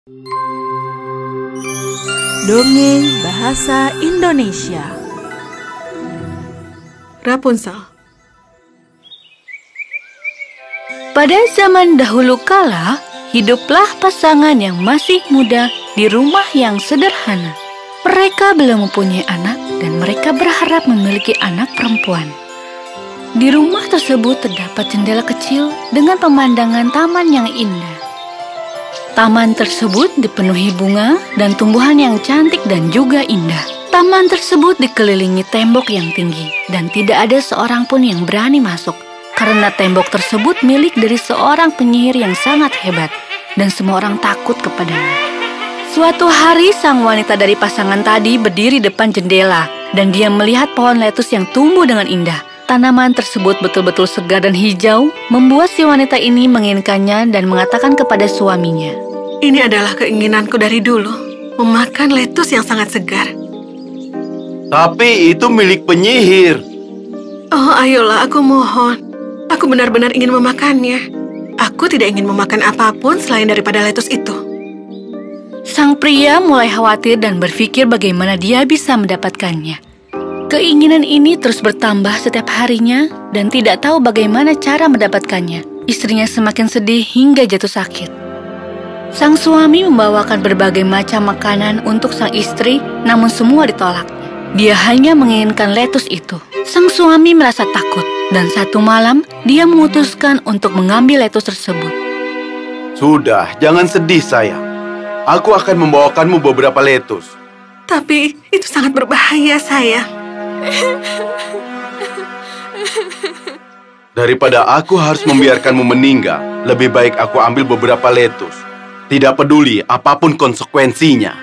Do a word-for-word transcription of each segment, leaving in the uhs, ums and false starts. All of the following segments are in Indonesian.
Dongeng Bahasa Indonesia. Rapunzel. Pada zaman dahulu kala, hiduplah pasangan yang masih muda di rumah yang sederhana. Mereka belum mempunyai anak dan mereka berharap memiliki anak perempuan. Di rumah tersebut terdapat jendela kecil dengan pemandangan taman yang indah. Taman tersebut dipenuhi bunga dan tumbuhan yang cantik dan juga indah. Taman tersebut dikelilingi tembok yang tinggi dan tidak ada seorang pun yang berani masuk karena tembok tersebut milik dari seorang penyihir yang sangat hebat dan semua orang takut kepadanya. Suatu hari sang wanita dari pasangan tadi berdiri depan jendela dan dia melihat pohon lettuce yang tumbuh dengan indah. Tanaman tersebut betul-betul segar dan hijau, membuat si wanita ini menginginkannya dan mengatakan kepada suaminya, "Ini adalah keinginanku dari dulu, memakan lettuce yang sangat segar." Tapi itu milik penyihir. "Oh, ayolah, aku mohon. Aku benar-benar ingin memakannya. Aku tidak ingin memakan apapun selain daripada lettuce itu." Sang pria mulai khawatir dan berpikir bagaimana dia bisa mendapatkannya. Keinginan ini terus bertambah setiap harinya dan tidak tahu bagaimana cara mendapatkannya. Istrinya semakin sedih hingga jatuh sakit. Sang suami membawakan berbagai macam makanan untuk sang istri, namun semua ditolak. Dia hanya menginginkan lettuce itu. Sang suami merasa takut dan satu malam dia memutuskan untuk mengambil lettuce tersebut. Sudah, jangan sedih sayang. Aku akan membawakanmu beberapa lettuce. Tapi itu sangat berbahaya, sayang. Daripada aku harus membiarkanmu meninggal, lebih baik aku ambil beberapa lettuce. Tidak peduli apapun konsekuensinya.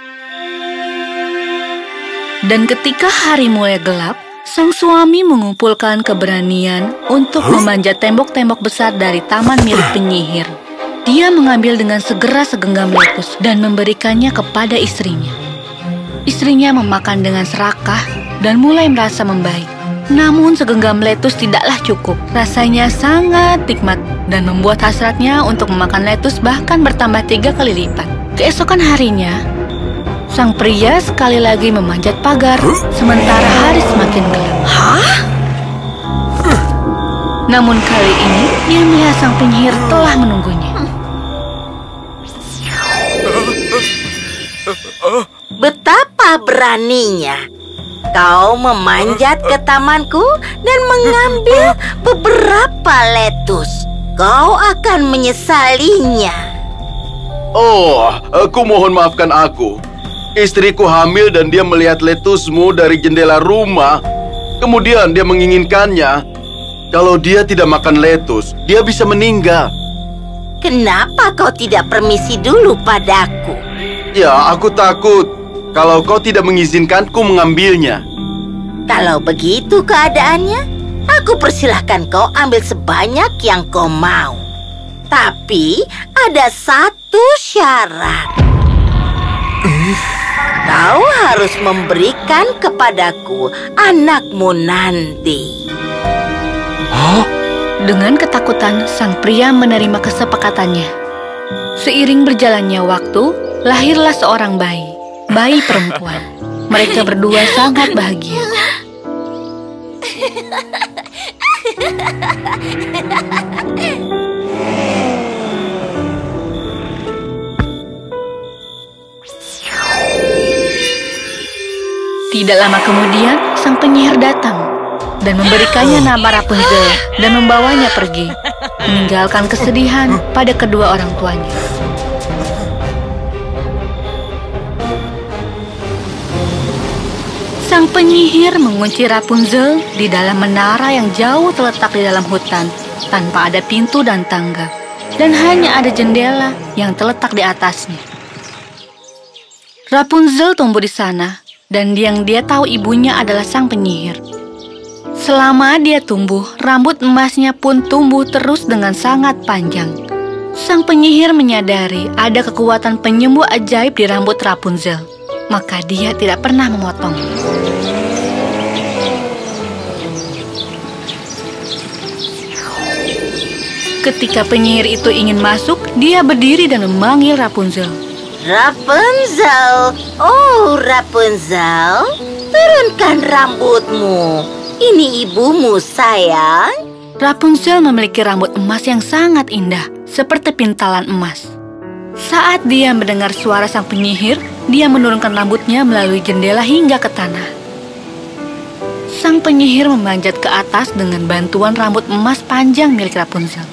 Dan ketika hari mulai gelap, sang suami mengumpulkan keberanian untuk memanjat tembok-tembok besar dari taman milik penyihir. Dia mengambil dengan segera segenggam lettuce dan memberikannya kepada istrinya. Istrinya memakan dengan serakah dan mulai merasa membaik. Namun segenggam lettuce tidaklah cukup. Rasanya sangat nikmat dan membuat hasratnya untuk memakan lettuce bahkan bertambah tiga kali lipat. Keesokan harinya, sang pria sekali lagi memanjat pagar sementara hari semakin gelap. Hah? Namun kali ini dia melihat sang penyihir telah menunggunya. Betapa beraninya kau memanjat ke tamanku dan mengambil beberapa lettuce. Kau akan menyesalinya. Oh, aku mohon maafkan aku. Istriku hamil dan dia melihat lettucemu dari jendela rumah. Kemudian dia menginginkannya. Kalau dia tidak makan lettuce, dia bisa meninggal. Kenapa kau tidak permisi dulu padaku? Ya, aku takut kalau kau tidak mengizinkanku mengambilnya. Kalau begitu keadaannya, aku persilahkan kau ambil sebanyak yang kau mau. Tapi ada satu syarat. Kau harus memberikan kepadaku anakmu nanti. Dengan ketakutan, sang pria menerima kesepakatannya. Seiring berjalannya waktu, lahirlah seorang bayi, bayi perempuan. Mereka berdua sangat bahagia. Tidak lama kemudian, sang penyihir datang dan memberikannya nama Rapunzel dan membawanya pergi, meninggalkan kesedihan pada kedua orang tuanya. Sang penyihir mengunci Rapunzel di dalam menara yang jauh terletak di dalam hutan, tanpa ada pintu dan tangga, dan hanya ada jendela yang terletak di atasnya. Rapunzel tumbuh di sana, dan yang dia tahu ibunya adalah sang penyihir. Selama dia tumbuh, rambut emasnya pun tumbuh terus dengan sangat panjang. Sang penyihir menyadari ada kekuatan penyembuh ajaib di rambut Rapunzel, maka dia tidak pernah memotongnya. Ketika penyihir itu ingin masuk, dia berdiri dan memanggil Rapunzel. Rapunzel, oh Rapunzel, turunkan rambutmu. Ini ibumu, sayang. Rapunzel memiliki rambut emas yang sangat indah, seperti pintalan emas. Saat dia mendengar suara sang penyihir, dia menurunkan rambutnya melalui jendela hingga ke tanah. Sang penyihir memanjat ke atas dengan bantuan rambut emas panjang milik Rapunzel.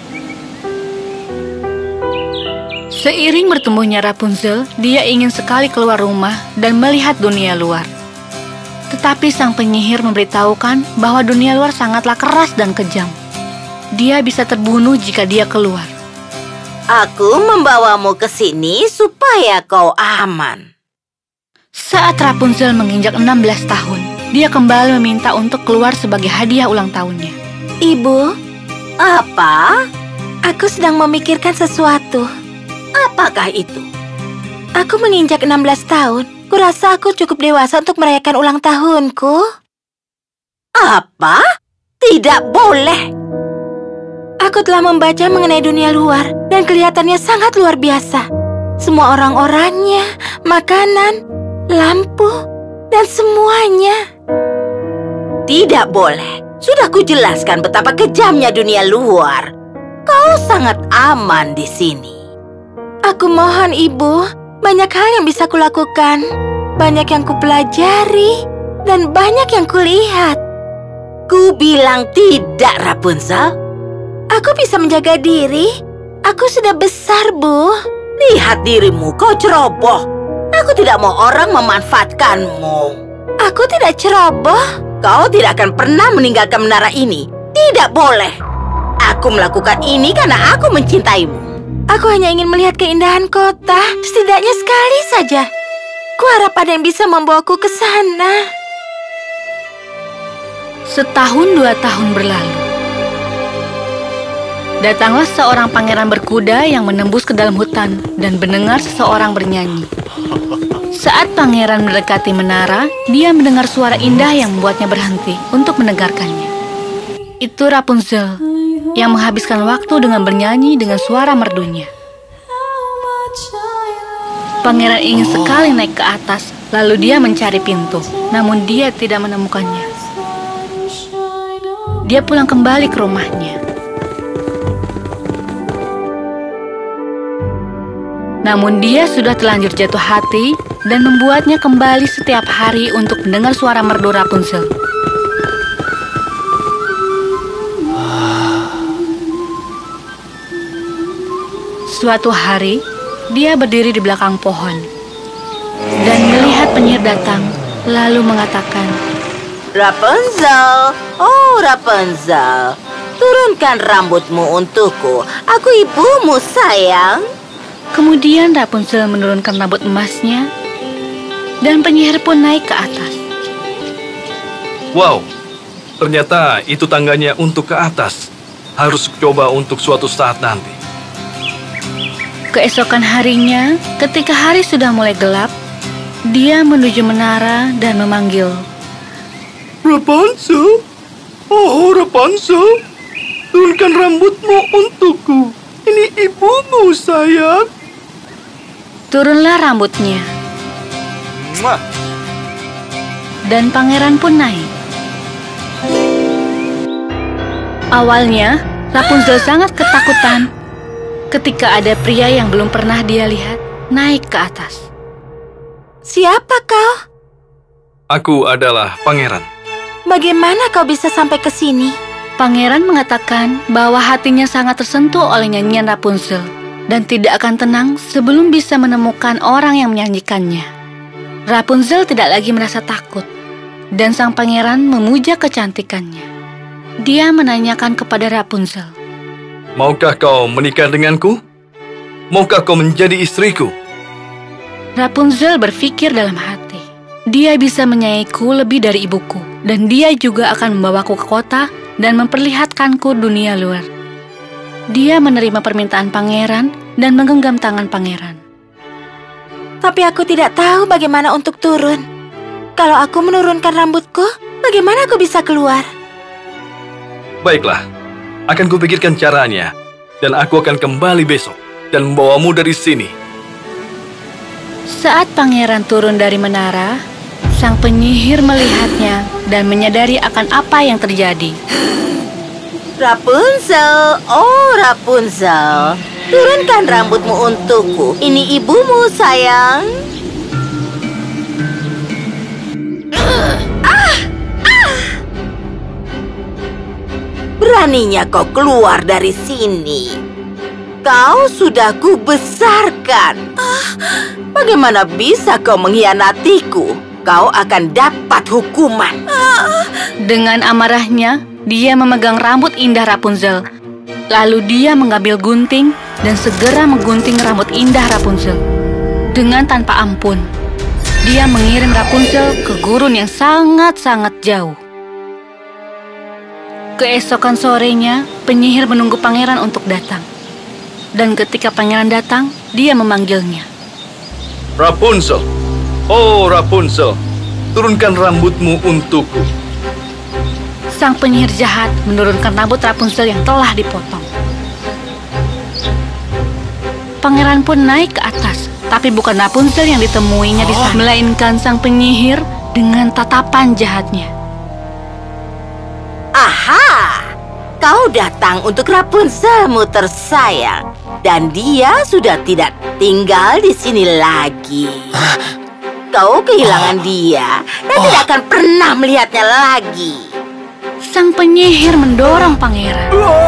Seiring bertumbuhnya Rapunzel, dia ingin sekali keluar rumah dan melihat dunia luar. Tetapi sang penyihir memberitahukan bahwa dunia luar sangatlah keras dan kejam. Dia bisa terbunuh jika dia keluar. Aku membawamu ke sini supaya kau aman. Saat Rapunzel menginjak enam belas tahun, dia kembali meminta untuk keluar sebagai hadiah ulang tahunnya. Ibu, Apa? aku sedang memikirkan sesuatu. Apakah itu? Aku menginjak enam belas tahun. Kurasa aku cukup dewasa untuk merayakan ulang tahunku. Apa? Tidak boleh. Aku telah membaca mengenai dunia luar dan kelihatannya sangat luar biasa. Semua orang-orangnya, makanan, lampu, dan semuanya. Tidak boleh. Sudah kujelaskan betapa kejamnya dunia luar. Kau sangat aman di sini. Aku mohon, Ibu, banyak hal yang bisa kulakukan. Banyak yang kupelajari dan banyak yang kulihat. Ku bilang tidak, Rapunzel. Aku bisa menjaga diri. Aku sudah besar, Bu. Lihat dirimu, kau ceroboh. Aku tidak mau orang memanfaatkanmu. Aku tidak ceroboh. Kau tidak akan pernah meninggalkan menara ini. Tidak boleh. Aku melakukan ini karena aku mencintaimu. Aku hanya ingin melihat keindahan kota, setidaknya sekali saja. Kuharap ada yang bisa membawaku ke sana. Setahun dua tahun berlalu. Datanglah seorang pangeran berkuda yang menembus ke dalam hutan dan mendengar seseorang bernyanyi. Saat pangeran mendekati menara, dia mendengar suara indah yang membuatnya berhenti untuk mendengarkannya. Itu Rapunzel yang menghabiskan waktu dengan bernyanyi dengan suara merdunya. Pangeran ingin sekali naik ke atas, lalu dia mencari pintu, namun dia tidak menemukannya. Dia pulang kembali ke rumahnya. Namun dia sudah terlanjur jatuh hati dan membuatnya kembali setiap hari untuk mendengar suara merdu Rapunzel. Suatu hari, dia berdiri di belakang pohon dan melihat penyihir datang, lalu mengatakan, Rapunzel, oh Rapunzel, turunkan rambutmu untukku. Aku ibumu, sayang. Kemudian Rapunzel menurunkan rambut emasnya dan penyihir pun naik ke atas. Wow, ternyata itu tangganya untuk ke atas. Harus coba untuk suatu saat nanti. Keesokan harinya, ketika hari sudah mulai gelap, dia menuju menara dan memanggil, Rapunzel, oh Rapunzel, turunkan rambutmu untukku. Ini ibumu, sayang. Turunlah rambutnya. Mwah. Dan pangeran pun naik. Awalnya, Rapunzel sangat ketakutan ketika ada pria yang belum pernah dia lihat naik ke atas. Siapa kau? Aku adalah pangeran. Bagaimana kau bisa sampai ke sini? Pangeran mengatakan bahwa hatinya sangat tersentuh oleh nyanyian Rapunzel dan tidak akan tenang sebelum bisa menemukan orang yang menyanyikannya. Rapunzel tidak lagi merasa takut, dan sang pangeran memuja kecantikannya. Dia menanyakan kepada Rapunzel, Maukah kau menikah denganku? Maukah kau menjadi istriku? Rapunzel berpikir dalam hati, dia bisa menyayangiku lebih dari ibuku, dan dia juga akan membawaku ke kota dan memperlihatkanku dunia luar. Dia menerima permintaan pangeran dan menggenggam tangan pangeran. Tapi aku tidak tahu bagaimana untuk turun. Kalau aku menurunkan rambutku, bagaimana aku bisa keluar? Baiklah, akan kupikirkan caranya, dan aku akan kembali besok dan membawamu dari sini. Saat pangeran turun dari menara, sang penyihir melihatnya dan menyadari akan apa yang terjadi. Rapunzel, oh Rapunzel, turunkan rambutmu untukku. Ini ibumu, sayang. Ah, ah. Beraninya kau keluar dari sini. Kau sudah kubesarkan. Ah, bagaimana bisa kau mengkhianatiku? Kau akan dapat hukuman. Ah. Dengan amarahnya, dia memegang rambut indah Rapunzel. Lalu dia mengambil gunting dan segera menggunting rambut indah Rapunzel. Dengan tanpa ampun, dia mengirim Rapunzel ke gurun yang sangat-sangat jauh. Keesokan sorenya, penyihir menunggu pangeran untuk datang. Dan ketika pangeran datang, dia memanggilnya. Rapunzel, oh Rapunzel, turunkan rambutmu untukku. Sang penyihir jahat menurunkan rambut Rapunzel yang telah dipotong. Pangeran pun naik ke atas, tapi bukan Rapunzel yang ditemuinya di sana, melainkan sang penyihir dengan tatapan jahatnya. Aha, kau datang untuk Rapunzelmu tersayang, dan dia sudah tidak tinggal di sini lagi. Kau kehilangan dia dan tidak akan pernah melihatnya lagi. Sang penyihir mendorong pangeran.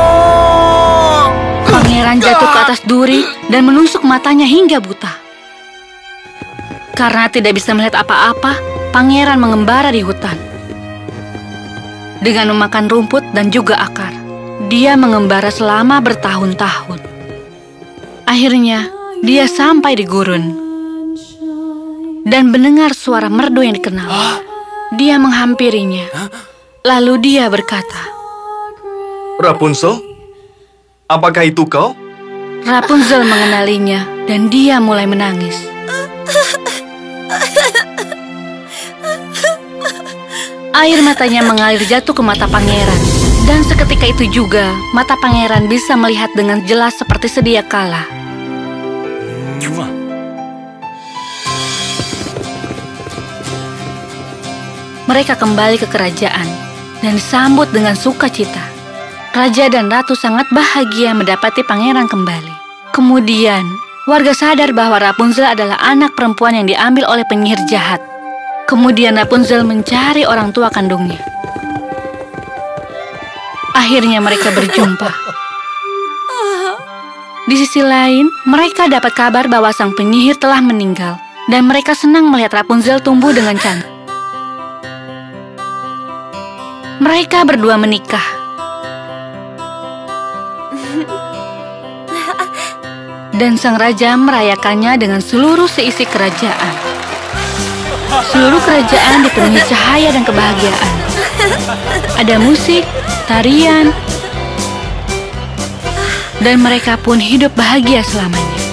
Pangeran jatuh ke atas duri dan menusuk matanya hingga buta. Karena tidak bisa melihat apa-apa, pangeran mengembara di hutan. Dengan memakan rumput dan juga akar, dia mengembara selama bertahun-tahun. Akhirnya, dia sampai di gurun dan mendengar suara merdu yang dikenal. Dia menghampirinya. Lalu dia berkata, Rapunzel, apakah itu kau? Rapunzel mengenalinya dan dia mulai menangis. Air matanya mengalir jatuh ke mata pangeran. Dan seketika itu juga, mata pangeran bisa melihat dengan jelas seperti sedia kala. Mereka kembali ke kerajaan dan disambut dengan sukacita. Raja dan ratu sangat bahagia mendapati pangeran kembali. Kemudian, warga sadar bahwa Rapunzel adalah anak perempuan yang diambil oleh penyihir jahat. Kemudian Rapunzel mencari orang tua kandungnya. Akhirnya mereka berjumpa. Di sisi lain, mereka dapat kabar bahwa sang penyihir telah meninggal. Dan mereka senang melihat Rapunzel tumbuh dengan cantik. Mereka berdua menikah. Dan sang raja merayakannya dengan seluruh seisi kerajaan. Seluruh kerajaan dipenuhi cahaya dan kebahagiaan. Ada musik, tarian, dan mereka pun hidup bahagia selamanya.